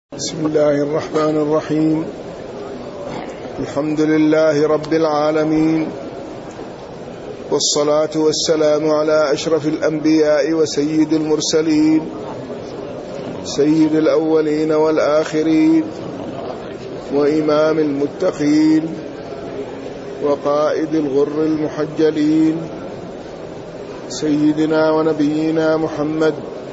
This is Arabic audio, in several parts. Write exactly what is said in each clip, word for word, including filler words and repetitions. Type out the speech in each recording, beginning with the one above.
بسم الله الرحمن الرحيم. الحمد لله رب العالمين، والصلاة والسلام على أشرف الأنبياء وسيد المرسلين، سيد الأولين والآخرين، وإمام المتقين، وقائد الغر المحجلين، سيدنا ونبينا محمد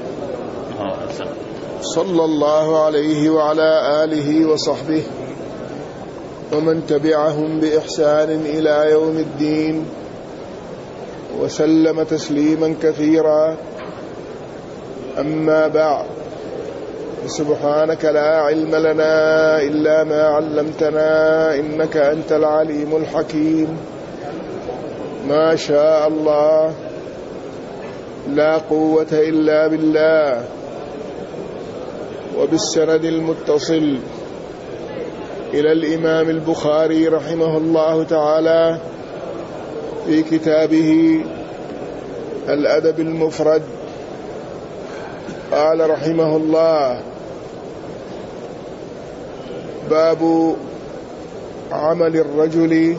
صلى الله عليه وعلى آله وصحبه ومن تبعهم بإحسان إلى يوم الدين، وسلم تسليما كثيرا. أما بعد، سبحانك لا علم لنا إلا ما علمتنا إنك أنت العليم الحكيم. ما شاء الله، لا قوة إلا بالله. وبالسند المتصل إلى الإمام البخاري رحمه الله تعالى في كتابه الأدب المفرد، قال رحمه الله: باب عمل الرجل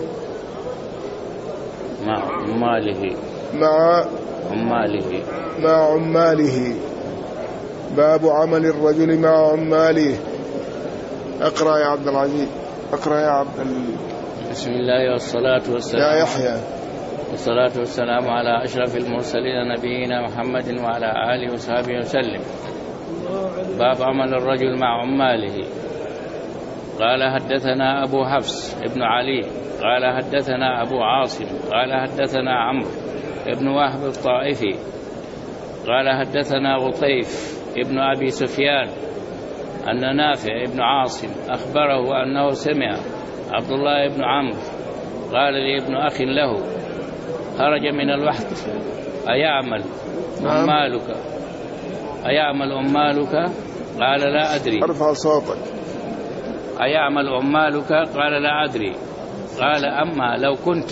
مع عماله مع عماله مع عماله باب عمل الرجل مع عماله. اقرأ يا عبد العزيز، اقرأ يا عبد ال... بسم الله والصلاة والسلام يا يحيى والصلاة والسلام على أشرف المرسلين نبينا محمد وعلى آله وصحبه وسلم. باب عمل الرجل مع عماله. قال: حدثنا أبو حفص ابن علي قال حدثنا أبو عاصم قال حدثنا عمرو ابن وهب الطائفي قال حدثنا غطيف ابن أبي سفيان أن نافع ابن عاصم أخبره أنه سمع عبد الله بن عمرو قال لي ابن أخ له: خرج من الوحد أيعمل عمالك أيعمل عمالك؟ قال: لا أدري. ارفع صوتك. أيعمل عمالك؟ قال: لا أدري. قال: أما لو كنت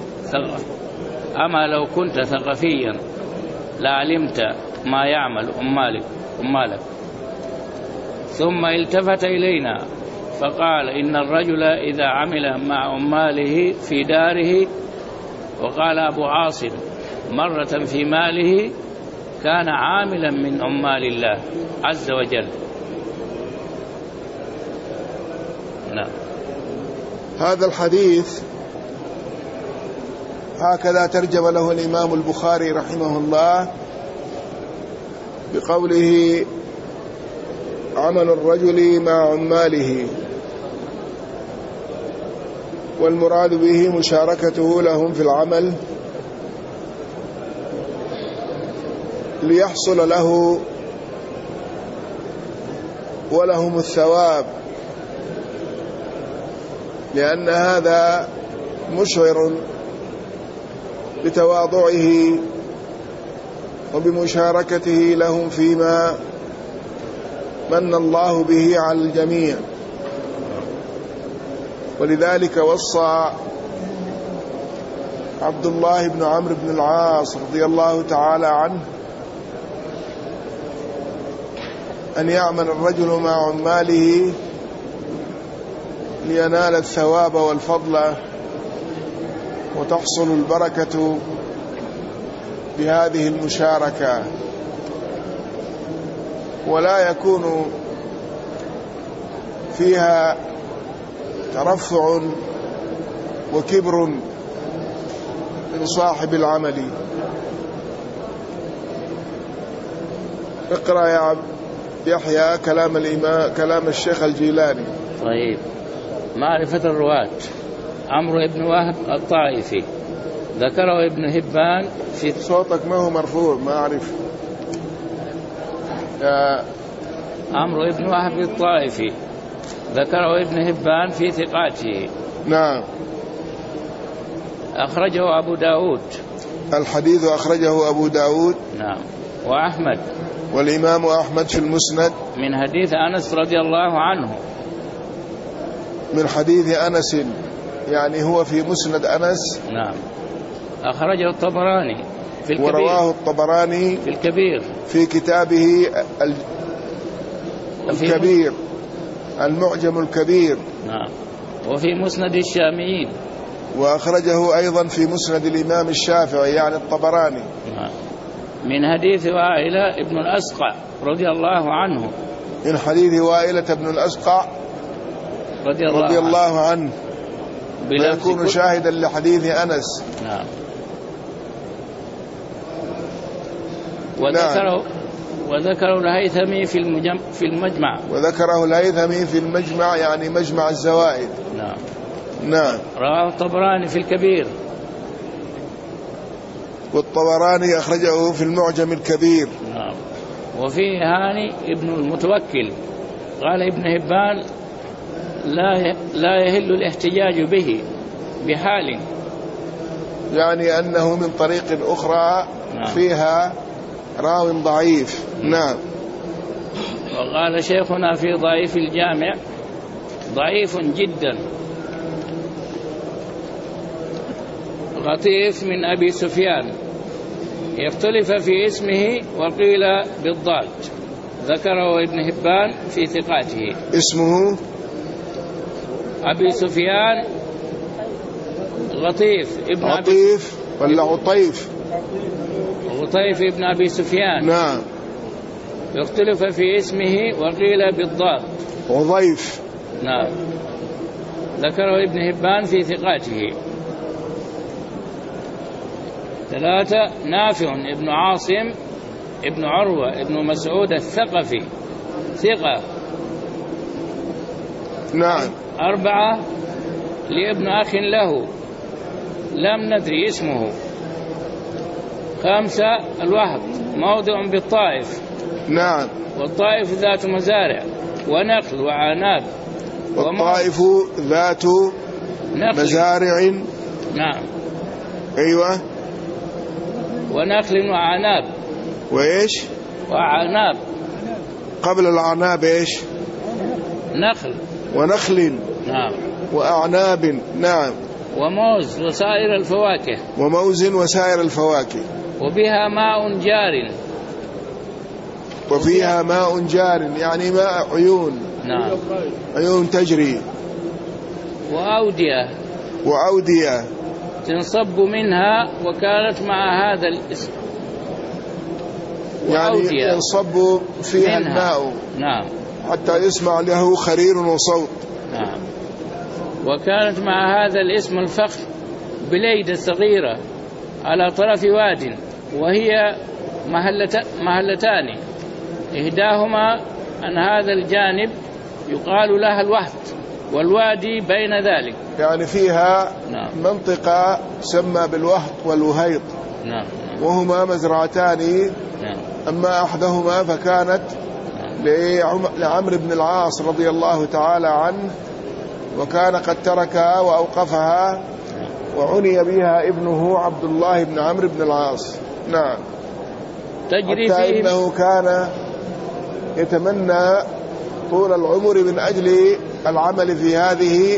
أما لو كنت ثقفيا لعلمت ما يعمل عمالك عمالك. ثم التفت إلينا فقال: إن الرجل إذا عمل مع عماله في داره. وقال أبو عاصم: مرة في ماله كان عاملا من عمال الله عز وجل. نعم. هذا الحديث هكذا ترجم له الإمام البخاري رحمه الله بقوله: عمل الرجل مع عماله، والمراد به مشاركته لهم في العمل ليحصل له ولهم الثواب، لأن هذا مشعر بتواضعه وبمشاركته لهم فيما من الله به على الجميع. ولذلك وصى عبد الله بن عمرو بن العاص رضي الله تعالى عنه أن يعمل الرجل مع عماله لينال الثواب والفضل وتحصل البركة بهذه المشاركة، ولا يكون فيها ترفع وكبر من صاحب العمل. اقرأ يا عبد يحيى كلام الإمام كلام الشيخ الجيلاني. طيب. معرفة الرواة: عمرو بن وهب الطائفي ذكره ابن هبان في صوتك ما هو مرفوع، ما أعرف. عمرو بن وهب الطائفي ذكره ابن هبان في ثقاته. نعم. أخرجه أبو داود. الحديث أخرجه أبو داود. نعم. وأحمد. والإمام أحمد في المسند من حديث أنس رضي الله عنه. من حديث أنس، يعني هو في مسند أنس. نعم. أخرجه الطبراني في الكبير. ورواه الطبراني في الكبير في كتابه الكبير المعجم الكبير. نعم. وفي مسند الشاميين. وأخرجه أيضا في مسند الإمام الشافعي يعني الطبراني. نعم. من حديث وائلة بن الأسقع رضي الله عنه. من حديث وائلة بن الأسقع رضي الله, رضي الله عنه ويكون شاهدا لحديث أنس. نعم. وذكره نعم. وذكره الهيثمي في المجمع في المجمع وذكره الهيثمي في المجمع يعني مجمع الزوائد. نعم. نعم. رواه الطبراني في الكبير. والطبراني أخرجه في المعجم الكبير. نعم. وفيه هاني ابن المتوكل قال ابن هبان لا لا يهل الاحتجاج به بحال، يعني أنه من طريق أخرى نعم. فيها راو ضعيف. نعم. وقال شيخنا في ضعيف الجامع ضعيف جدا غطيف من أبي سفيان يختلف في اسمه وقيل بالضاد، ذكره ابن هبان في ثقاته. اسمه أبي سفيان غطيف ابن غطيف ولا عطيف؟ غطيف ابن أبي سفيان. نعم. يختلف في اسمه وقيل بالضاد وضيف. نعم. ذكره ابن هبان في ثقاته. ثلاثة نافع ابن عاصم ابن عروة ابن مسعود الثقفي ثقة. نعم. أربعة لابن أخ له لم ندري اسمه. خمسة الوهب موضع بالطائف. نعم. والطائف ذات مزارع ونخل وعناب. والطائف ذات مزارع. نعم. أيوة. ونخل وعناب. وإيش؟ وعناب. قبل العناب إيش؟ نخل. ونخل. نعم. وأعناب. نعم. وموز وسائر الفواكه. وموز وسائر الفواكه. وبها ماء جار. وفيها ماء جار يعني ماء عيون. نعم. عيون تجري. وأودية. وأودية تنصب منها وكانت مع هذا الاسم. يعني ينصب فيها منها. الماء. نعم. حتى يسمع له خرير وصوت. نعم. وكانت مع هذا الاسم الفخر بليدة صغيرة على طرف واد وهي محلت محلتان إحداهما عن هذا الجانب يقال لها الوهد والوادي بين ذلك. يعني فيها نعم. منطقة تسمى بالوهد والوهيط. نعم. وهما مزرعتان. نعم. أما أحدهما فكانت نعم. لعمرو بن العاص رضي الله تعالى عنه وكان قد تركها وأوقفها وعني بها ابنه عبد الله بن عمرو بن العاص. نعم. تجري حتى فيه إنه كان يتمنى طول العمر من أجل العمل في هذه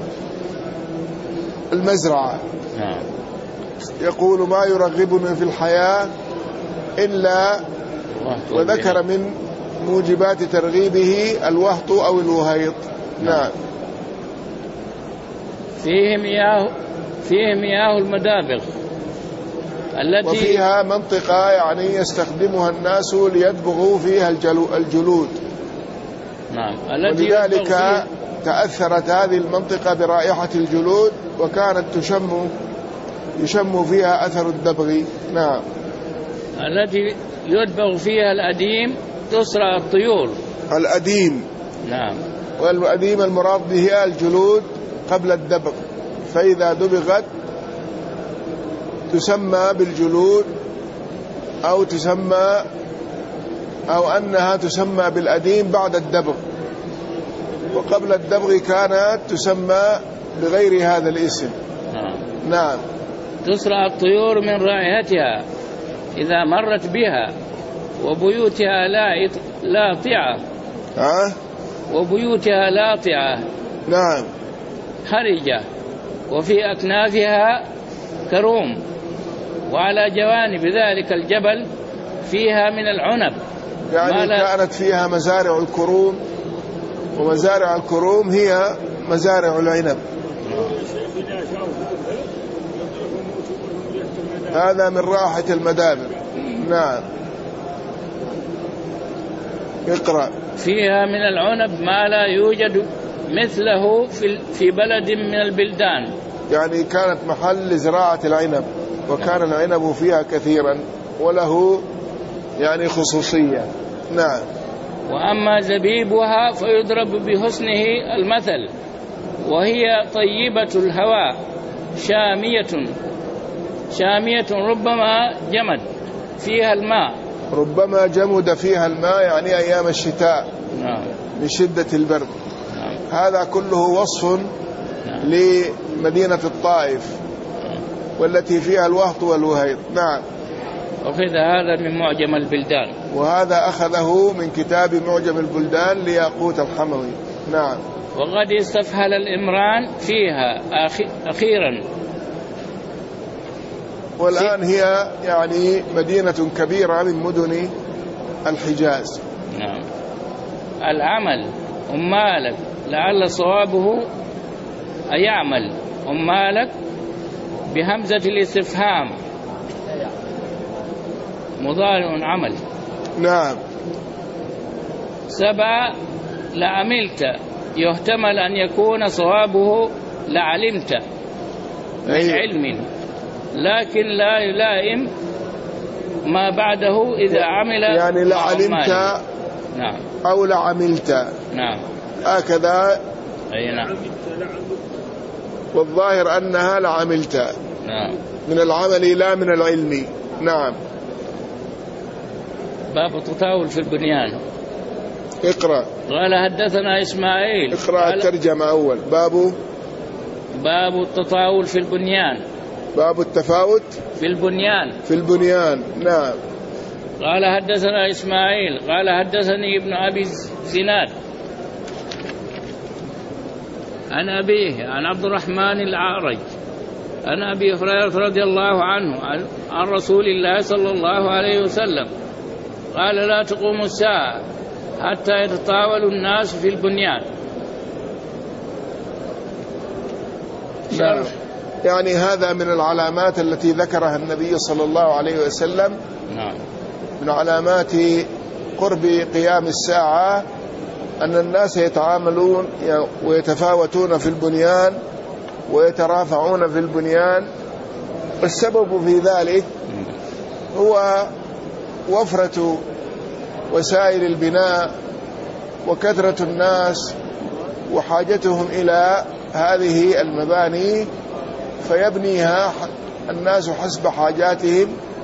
المزرعة. نعم. يقول ما يرغبني في الحياة إلا وذكر من موجبات ترغيبه الوهط أو الوهيط. نعم. فيه مياه فيه مياه المدابغ التي وفيها منطقة يعني يستخدمها الناس ليدبغوا فيها الجلود. نعم. ولذلك تأثرت هذه المنطقة برائحة الجلود وكانت تشم يشم فيها أثر الدبغ. نعم. التي يدبغ فيها الأديم تسرع الطيور. الأديم. نعم. والأديم المراد به الجلود قبل الدبغ، فإذا دبغت تسمى بالجلود أو تسمى أو أنها تسمى بالأديم بعد الدبغ، وقبل الدبغ كانت تسمى بغير هذا الاسم. نعم. نعم. تسرع الطيور من رائحتها إذا مرت بها وبيوتها لاطعة. ها؟ وبيوتها لاطعة. نعم. حرجة وفي أكنافها كروم، وعلى جوانب ذلك الجبل فيها من العنب يعني كانت فيها مزارع الكروم ومزارع الكروم هي مزارع العنب. هذا من راحة المدابر. نعم. اقرأ. فيها من العنب ما لا يوجد مثله في في بلد من البلدان. يعني كانت محل لزراعة العنب، وكان العنب فيها كثيرا وله يعني خصوصية. نعم. وأما زبيبها فيضرب بحسنه المثل، وهي طيبة الهواء شامية شامية ربما جمد فيها الماء ربما جمد فيها الماء، يعني أيام الشتاء. نعم. من شدة البرد. نعم. هذا كله وصف. نعم. لمدينة الطائف. نعم. والتي فيها الوهط والوهيض. نعم. وأخذ هذا من معجم البلدان، وهذا أخذه من كتاب معجم البلدان لياقوت الحموي. نعم. وقد استفحل الإمران فيها أخيرا، والآن هي يعني مدينة كبيرة من مدن الحجاز. نعم. العمل أمالك لعل صوابه أيعمل أمالك بهمزة الاستفهام مضارع عمل. نعم. سبع لعملت يحتمل أن يكون صوابه لعلمت من أيه. علم، لكن لا يلائم ما بعده إذا عمل يعني لعلمت. نعم. أو لعملت. نعم. هكذا. أي نعم. والظاهر أنها لعملت. نعم. من العمل لا من العلم. نعم. باب التطاول في البنيان. اقرأ. قال حدثنا إسماعيل. اقرأ الترجمة أول. باب باب التطاول في البنيان. باب التفاوت في البنيان. في البنيان. نعم. قال حدثنا إسماعيل قال حدثني ابن أبي زناد عن أبيه عن عبد الرحمن الأعرج عن أبي هريرة رضي الله عنه عن رسول الله صلى الله عليه وسلم قال لا تقوم الساعة حتى يتطاول الناس في البنيان. نعم. يعني هذا من العلامات التي ذكرها النبي صلى الله عليه وسلم. نعم. من علامات قرب قيام الساعة أن الناس يتعاملون ويتفاوتون في البنيان ويترافعون في البنيان. والسبب في ذلك هو وفرة وسائل البناء وكثرة الناس وحاجتهم إلى هذه المباني، فيبنيها الناس حسب حاجاتهم،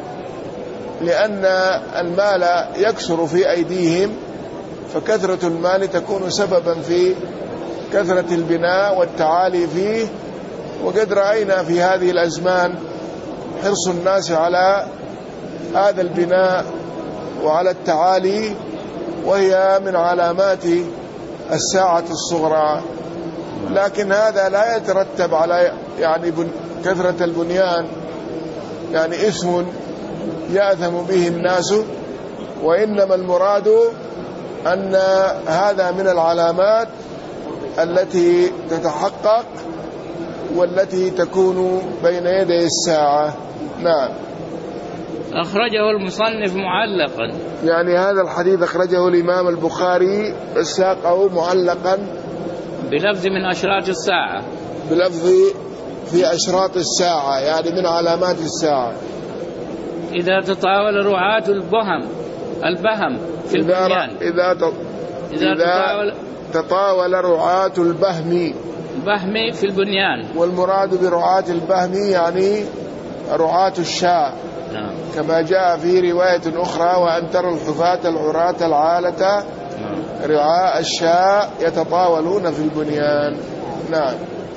لأن المال يكثر في أيديهم، فكثرة المال تكون سببا في كثرة البناء والتعالي فيه. وقد رأينا في هذه الأزمان حرص الناس على هذا البناء وعلى التعالي، وهي من علامات الساعة الصغرى. لكن هذا لا يترتب على يعني كثرة البنيان يعني إثم يأثم به الناس، وإنما المراد أن هذا من العلامات التي تتحقق والتي تكون بين يدي الساعة. نعم. أخرجه المصنف معلقا. يعني هذا الحديث أخرجه الإمام البخاري ساقه معلقا بلفظ من أشراط الساعة، بلفظ في أشراط الساعة، يعني من علامات الساعة. إذا تطاول رعاة البهم البهم في البنيان. إذا, ت... إذا, إذا تطاول رعاة البهم البهم في البنيان. والمراد برعاة البهم يعني رعاة الشاء. نعم. كما جاء في رواية أخرى وأن ترى الحفاة العراة العالة رعاء الشاء يتطاولون في البنيان. نعم.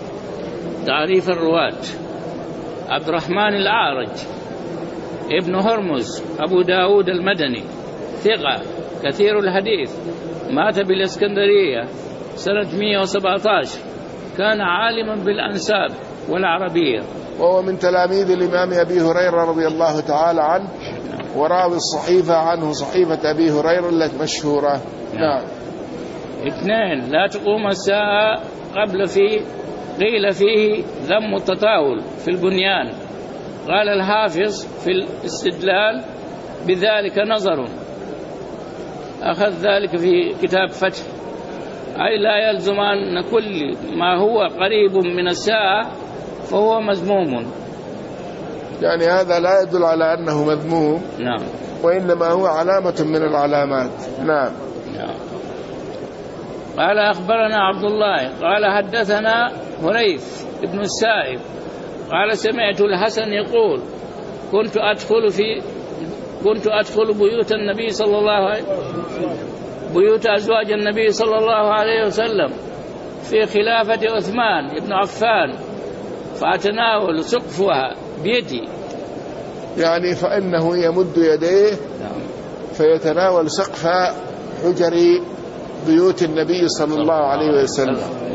تعريف الرواة. عبد الرحمن الأعرج ابن هرمز أبو داود المدني ثقة كثير الحديث، مات بالإسكندرية سنة مئة وسبعة عشر، كان عالما بالأنساب والعربية، وهو من تلاميذ الإمام أبي هريرة رضي الله تعالى عنه، وراوي الصحيفة عنه صحيفة أبي هريرة المشهورة. نعم. اثنين لا تقوم الساعة قبل فيه قيل فيه ذم التطاول في البنيان. قال الحافظ في الاستدلال بذلك نظر، أخذ ذلك في كتاب فتح، أي لا يلزم أن كل ما هو قريب من الساعة فهو مذموم. يعني هذا لا يدل على أنه مذموم. نعم. وإنما هو علامة من العلامات. نعم. نعم. قال أخبرنا عبد الله قال حدثنا هريث ابن السائب قال سمعت الحسن يقول كنت أدخل في كنت أدخل بيوت النبي صلى الله عليه بيوت أزواج النبي صلى الله عليه وسلم في خلافة عثمان بن عفان فأتناول سقفها بيدي. يعني فإنه يمد يديه فيتناول سقف حجر بيوت النبي صلى الله عليه وسلم.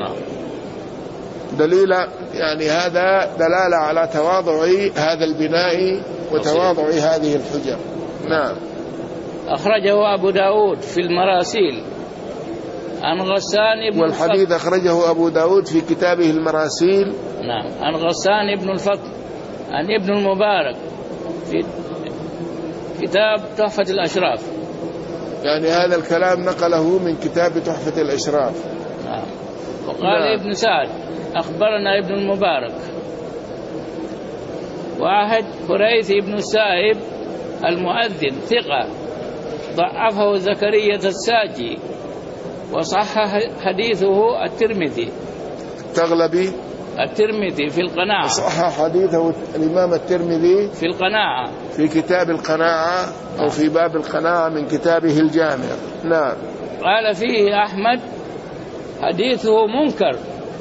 دليل يعني هذا دلالة على تواضع هذا البناء وتواضع هذه الحجر. نعم. أخرجه أبو داود في المراسيل عن غسان بن والحديث الفضل. أخرجه أبو داود في كتابه المراسيل. نعم. عن غسان بن الفضل عن ابن المبارك في كتاب تحفة الأشراف. يعني هذا الكلام نقله من كتاب تحفة الأشراف. نعم. وقال نعم. ابن سعد أخبرنا ابن المبارك. واحد هريث بن السائب المؤذن ثقة ضعفه زكريا الساجي وصحح حديثه الترمذي تغلبي الترمذي في القناعة. صحح حديثه الإمام الترمذي في القناعة في كتاب القناعة أو في باب القناعة من كتابه الجامع. نعم. قال فيه أحمد حديثه منكر.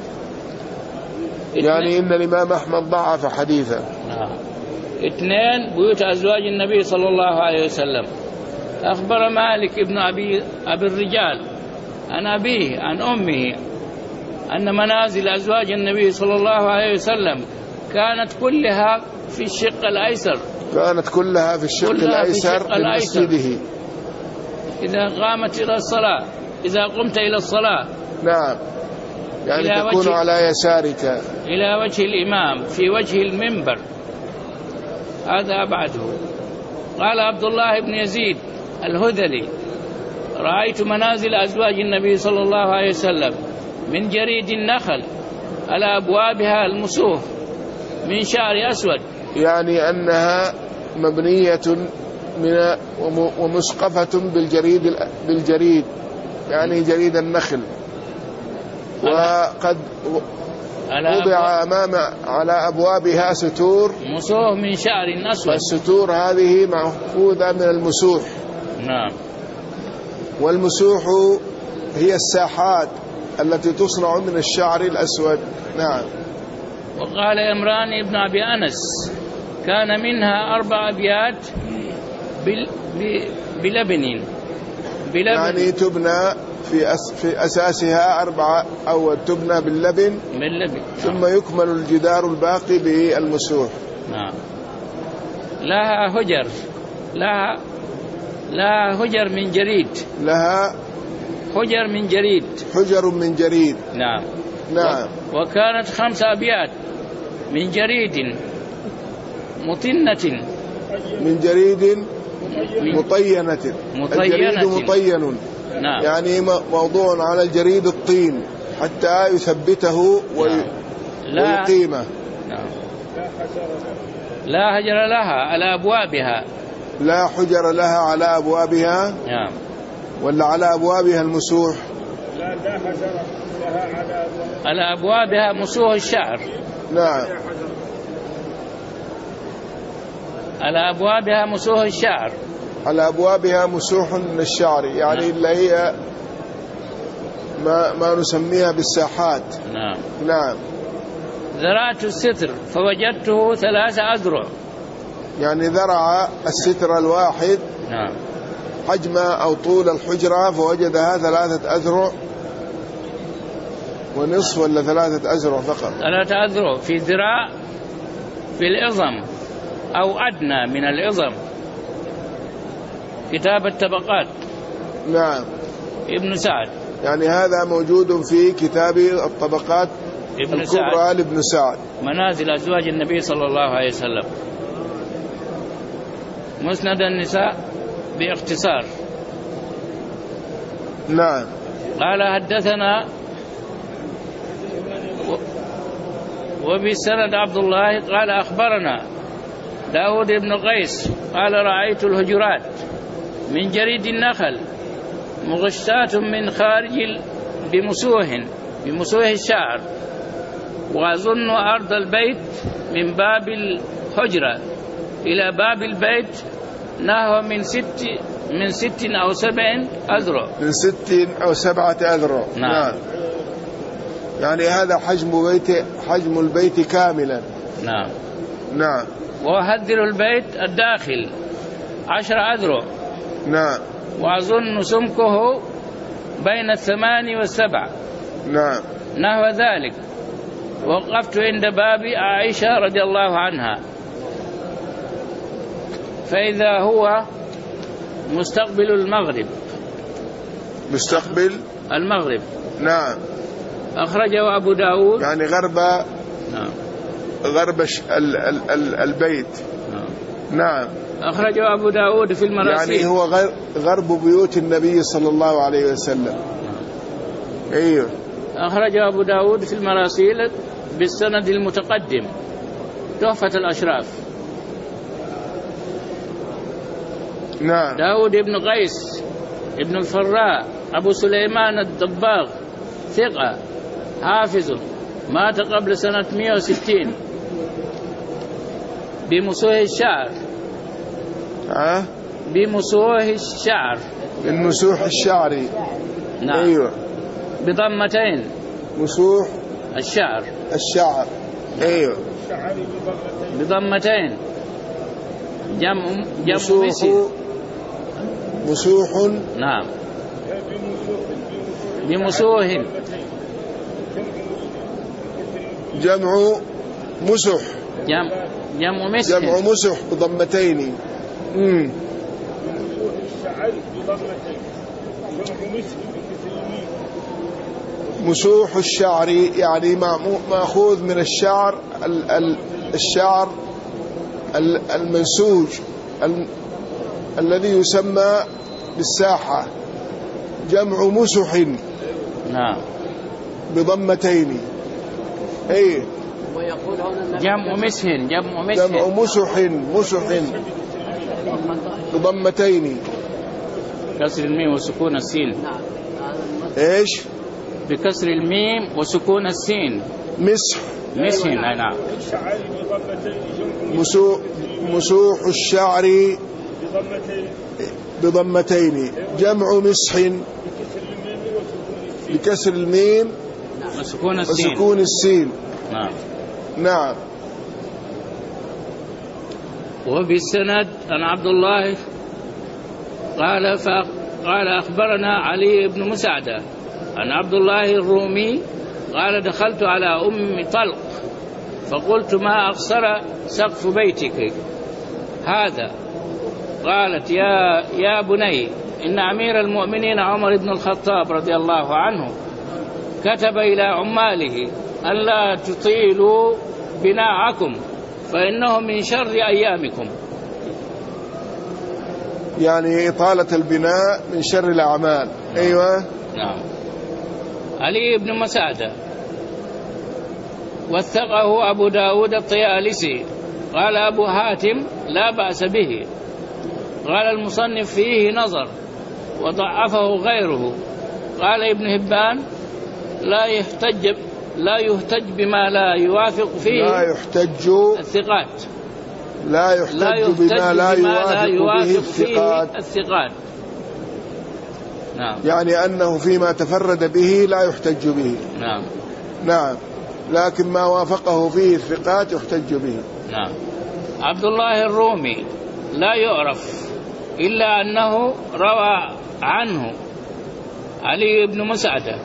يعني إن الإمام أحمد ضعف حديثه. نعم. اثنين بيوت أزواج النبي صلى الله عليه وسلم. أخبر مالك ابن أبي, أبي الرجال عن أبيه عن أمه أن منازل أزواج النبي صلى الله عليه وسلم كانت كلها في الشق الأيسر. كانت كلها في الشق كلها الأيسر في من مسجده. إذا قامت إلى الصلاة إذا قمت إلى الصلاة. نعم. يعني تكون على يسارك إلى وجه الإمام في وجه المنبر. هذا أبعده. قال عبد الله بن يزيد الهذلي رأيت منازل أزواج النبي صلى الله عليه وسلم من جريد النخل على أبوابها المسوح من شعر أسود. يعني أنها مبنية من ومسقفة بالجريد بالجريد يعني جريد النخل. وقد وضع أمام على أبوابها ستور مسوح من شعر أسود. والستور هذه محفوظة من المسوح. نعم. والمسوح هي الساحات التي تصنع من الشعر الأسود. نعم. وقال عمران بن أبي أنس كان منها أربع أبيات بلبن بلبن يعني تبنى في أس في أساسها أربعة أو تبنى باللبن باللبن ثم يكمل الجدار الباقي بالمسوح. نعم. لها هجر لها لها هجر من جريد لها حجر من جريد حجر من جريد. نعم. نعم. وكانت خمس أبيات من جريد مطنة من جريد مطينة. مطينة الجريد مطين. نعم. يعني موضوع على الجريد الطين حتى يثبته ويقيمه. نعم. لا حجر لها على أبوابها. لا حجر لها على أبوابها. نعم. ولا على أبوابها المسوح. لا لا حجر لها على أبوابها. على أبوابها مسوح الشعر. نعم. على أبوابها مسوح الشعر. على أبوابها مسوح من الشعر يعني نعم. اللي هي ما, ما نسميها بالساحات. نعم. نعم. ذرعت الستر فوجدته ثلاثة أذرع. يعني ذرع الستر الواحد. نعم. حجم أو طول الحجرة فوجدها ثلاثة أذرع ونصف ولا ثلاثة أذرع فقط. ثلاثة أذرع في ذراع في العظم أو أدنى من العظم. كتاب الطبقات. نعم. ابن سعد. يعني هذا موجود في كتاب الطبقات ابن الكبرى سعد لابن سعد. منازل أزواج النبي صلى الله عليه وسلم. مسند النساء باختصار. نعم. قال حدثنا وبالسند عبد الله قال أخبرنا داود بن قيس قال رأيت الهجرات من جريد النخل مغشات من خارج بمسوه بمسوه الشعر، وأظن أرض البيت من باب الحجرة إلى باب البيت نحو من ست من ست أو سبع أذرع. من ست أو سبعة أذرع. نعم. نعم. يعني هذا حجم بيت حجم البيت كاملا. نعم. نعم. وهدر البيت الداخل عشر أذرع. نعم. وأظن سمكه بين الثمان والسبع. نعم. نحو ذلك. وقفت عند باب عائشة رضي الله عنها فإذا هو مستقبل المغرب. مستقبل المغرب. نعم. أخرجه أبو داود. يعني غرب. نعم. غرب ال ال ال البيت. نعم. نعم. أخرجه أبو داود في المراسيل. يعني هو غرب بيوت النبي صلى الله عليه وسلم. نعم. أيوه. أخرجه أبو داود في المراسيل بالسند المتقدم تحفة الأشراف. نعم. داود بن قيس ابن الفراء أبو سليمان الدباغ ثقة حافظ مات قبل سنة مئة وستين بمسوه الشعر. ها؟ بمسوه الشعر. المسوح الشعري. نعم. أيوه. بضمتين. مسوح الشعر. الشعر. أيوه. بضمتين. جمع جمع مسوح. مسوح. نعم. بمسوه. جمع مسح. جمع جمع مسح. جمع مسح بضمتين. امم مسوح الشعر يعني مأخوذ من الشعر ال ال الشعر ال المنسوج ال الذي يسمى بالساحة. جمع مسح. نعم. بضمتين. ايه. جمع مسح. جمع مسح. جمع مسح. مسح بضمتين. كسر الميم وسكون السين. ايش؟ بكسر الميم وسكون السين. مسح. مسح. نعم. مسوح مسوح الشعر بضمتين. جمع مسح بكسر الميم وسكون السين. وسكون السين. نعم. نعم. وبالسند عن عبد الله قال قال أخبرنا علي بن مسعدة عن عبد الله الرومي قال دخلت على أم طلق فقلت ما أقصر سقف بيتك هذا؟ قالت يا يا بني إن أمير المؤمنين عمر بن الخطاب رضي الله عنه كتب إلى عماله ألا تطيلوا بناءكم فإنه من شر أيامكم. يعني إطالة البناء من شر الأعمال. أيوة. نعم. علي بن مسعدة وثقه أبو داود الطيالسي قال أبو حاتم لا بأس به. قال المصنف فيه نظر وضعفه غيره. قال ابن هبان لا يحتج لا يحتج بما لا يوافق فيه لا يحتج الثقات. لا يحتج, لا يحتج بما لا يوافق, لا يوافق به الثقات. الثقات. نعم. يعني أنه فيما تفرد به لا يحتج به. نعم. نعم. لكن ما وافقه فيه الثقات يحتج به. نعم. عبد الله الرومي لا يعرف إلا أنه روى عنه علي بن مسعدة.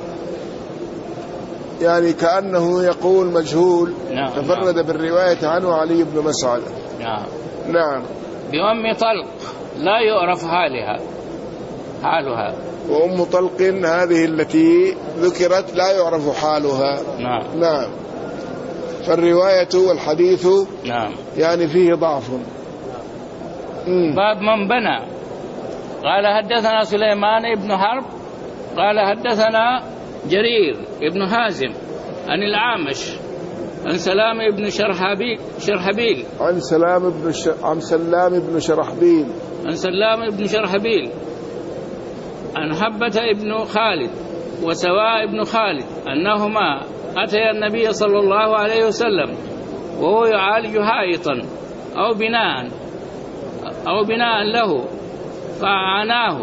يعني كأنه يقول مجهول. نعم. تفرد نعم. بالرواية عنه علي بن مسعدة. نعم. نعم. بأم طلق لا يعرف حالها حالها. وأم طلق هذه التي ذكرت لا يعرف حالها. نعم. نعم. فالرواية والحديث نعم يعني فيه ضعف. مم. باب من بنى. قال حدثنا سليمان بن حرب قال حدثنا جرير بن حازم عن الأعمش عن سلام بن شرحبيل شرحبيل عن سلام بن ش... عن سلام بن شرحبيل عن سلام بن شرحبيل عن حبة بن خالد وسواء بن خالد أنهما أتيا النبي صلى الله عليه وسلم وهو يعالج حائطا أو بناء أو بناء له فأعاناه.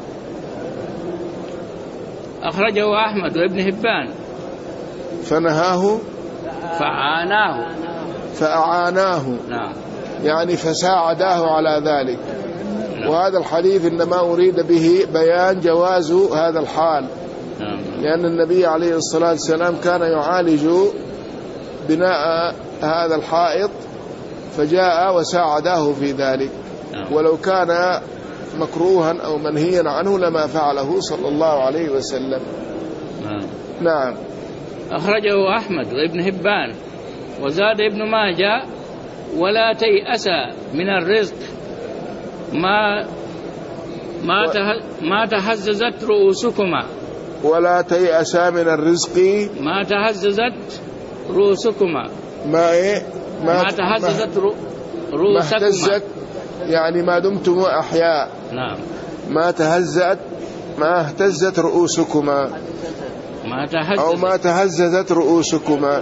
أخرجه أحمد وابن هبان. فنهاه فأعاناه فأعاناه نعم يعني فساعداه على ذلك. نعم. وهذا الحديث إنما أريد به بيان جواز هذا الحال. نعم. لأن النبي عليه الصلاة والسلام كان يعالج بناء هذا الحائط فجاء وساعداه في ذلك. نعم. ولو كان مكروها أو منهيا عنه لما فعله صلى الله عليه وسلم. نعم. نعم. أخرجه أحمد وابن هبان وزاد ابن ماجه ولا تيأس من الرزق ما ما ما تهززت رؤوسكما. ولا تيأس من الرزق ما تهززت رؤوسكما. ما إيه ما, ما تهززت رؤوسكما. ما اهتزت يعني ما دمتم أحياء. نعم. ما تهزت ما اهتزت رؤوسكما ما تهززت أو ما تهززت رؤوسكما.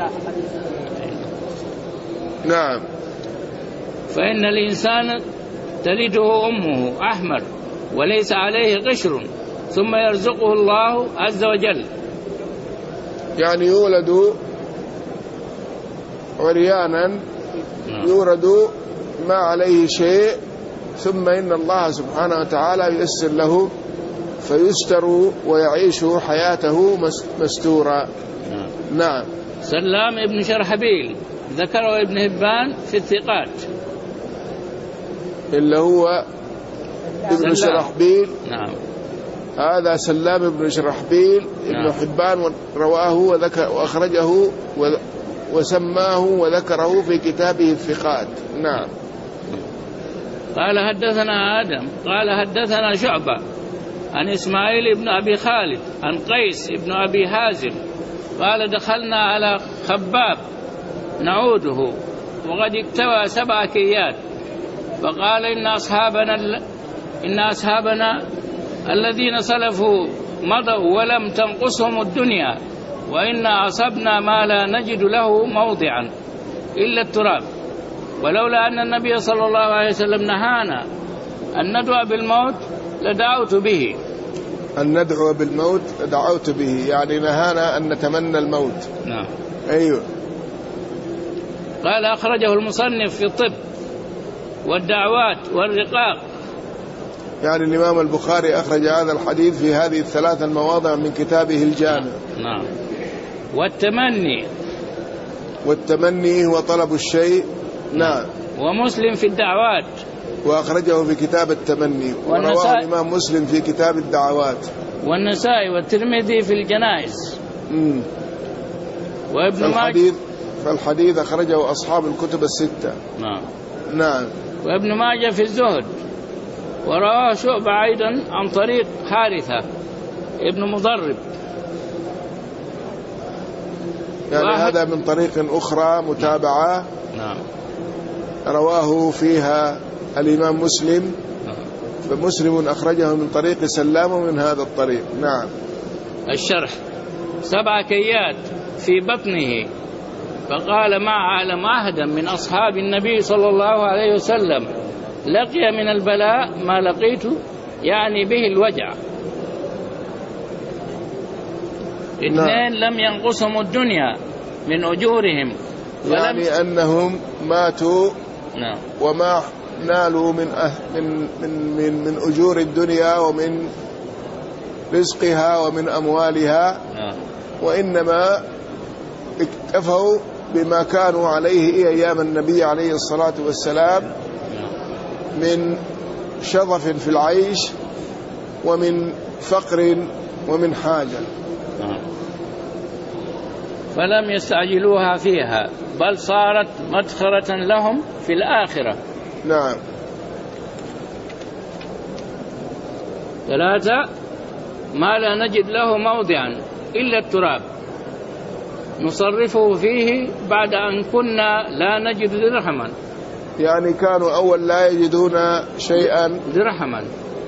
نعم. فإن الإنسان تلده أمه أحمر وليس عليه قشر ثم يرزقه الله عز وجل. يعني يولد عريانا يورد ما عليه شيء ثم إن الله سبحانه وتعالى ييسر له فيستر ويعيش حياته مستورا. نعم. سلام ابن شرحبيل ذكره ابن هبان في الثقات اللي هو ابن شرحبيل. نعم. هذا سلام ابن شرحبيل ابن نعم. حبان رواه وذكر وأخرجه وسماه وذكره في كتابه الثقات. نعم. قال حدثنا آدم قال حدثنا شعبة عن إسماعيل بن أبي خالد عن قيس بن أبي حازم قال دخلنا على خباب نعوده وقد اكتوى سبع كيات فقال إن أصحابنا إن أصحابنا الذين سلفوا مضوا ولم تنقصهم الدنيا وإنا أصبنا ما لا نجد له موضعا إلا التراب ولولا أن النبي صلى الله عليه وسلم نهانا أن ندعو بالموت لدعوت به. أن ندعو بالموت لدعوت به يعني نهانا أن نتمنى الموت. نعم. أيوه. قال أخرجه المصنف في الطب والدعوات والرقاق. يعني الإمام البخاري أخرج هذا الحديث في هذه الثلاث المواضع من كتابه الجامع. نعم. والتمني. والتمني هو طلب الشيء. نعم. ومسلم في الدعوات. وأخرجه في كتاب التمني ورواه الإمام مسلم في كتاب الدعوات. والنسائي والترمذي في الجنائز. امم وابن فالحديث فالحديث أخرجه أصحاب الكتب الستة. نعم. نعم. وابن ماجه في الزهد ورواه شعبة أيضا عن طريق حارثة ابن مضرب. يعني هذا من طريق أخرى متابعة. نعم. رواه فيها الإمام مسلم. نعم. فمسلم أخرجه من طريق سلام من هذا الطريق. نعم. الشرح سبع كيات في بطنه فقال ما أعلم أحدا من أصحاب النبي صلى الله عليه وسلم لقي من البلاء ما لقيت يعني به الوجع. اثنين لم ينقصهم الدنيا من أجورهم يعني أنهم ماتوا. نعم. وما نالوا من أه من من من من أجور الدنيا ومن رزقها ومن أموالها. نعم. وإنما اكتفوا بما كانوا عليه أيام النبي عليه الصلاة والسلام من شظف في العيش ومن فقر ومن حاجة. فلم يستعجلوها فيها بل صارت مدخرة لهم في الآخرة. نعم. ثلاثة: ما لا نجد له موضعا إلا التراب نصرفه فيه بعد أن كنا لا نجد درهما. يعني كانوا أول لا يجدون شيئا درهما،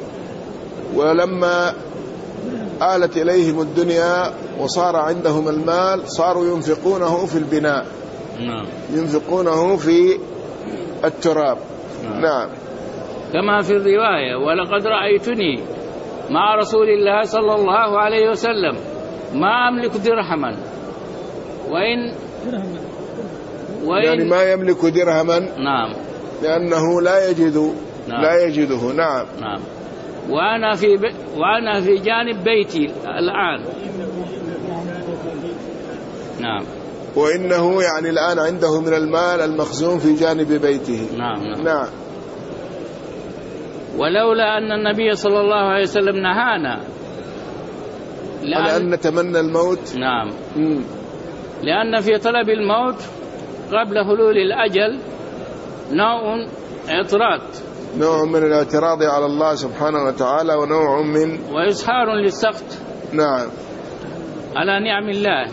ولما آلت إليهم الدنيا وصار عندهم المال صاروا ينفقونه في البناء. نعم. ينفقونه في التراب. نعم. نعم. كما في الرواية: ولقد رأيتني مع رسول الله صلى الله عليه وسلم ما أملك درهما وإن, وإن يعني ما يملك درهما. نعم. لأنه لا يجد. نعم. لا يجده. نعم. نعم. وأنا في ب... وأنا في جانب بيتي الآن. نعم. وإنه يعني الآن عنده من المال المخزون في جانب بيته. نعم. نعم. نعم. ولولا أن النبي صلى الله عليه وسلم نهانا لأن, أن نتمنى الموت. نعم. مم. لأن في طلب الموت قبل حلول الأجل نوع اعتراض، نوع من الاعتراض على الله سبحانه وتعالى، ونوع من وإظهار للسخط. نعم. على نعم الله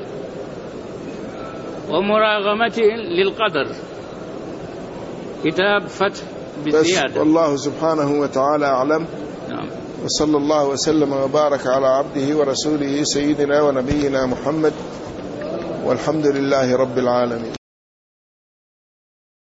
ومراغمته للقدر. كتاب فتح بالزيادة. والله سبحانه وتعالى أعلم. نعم. وصلى الله وسلم وبارك على عبده ورسوله سيدنا ونبينا محمد، والحمد لله رب العالمين.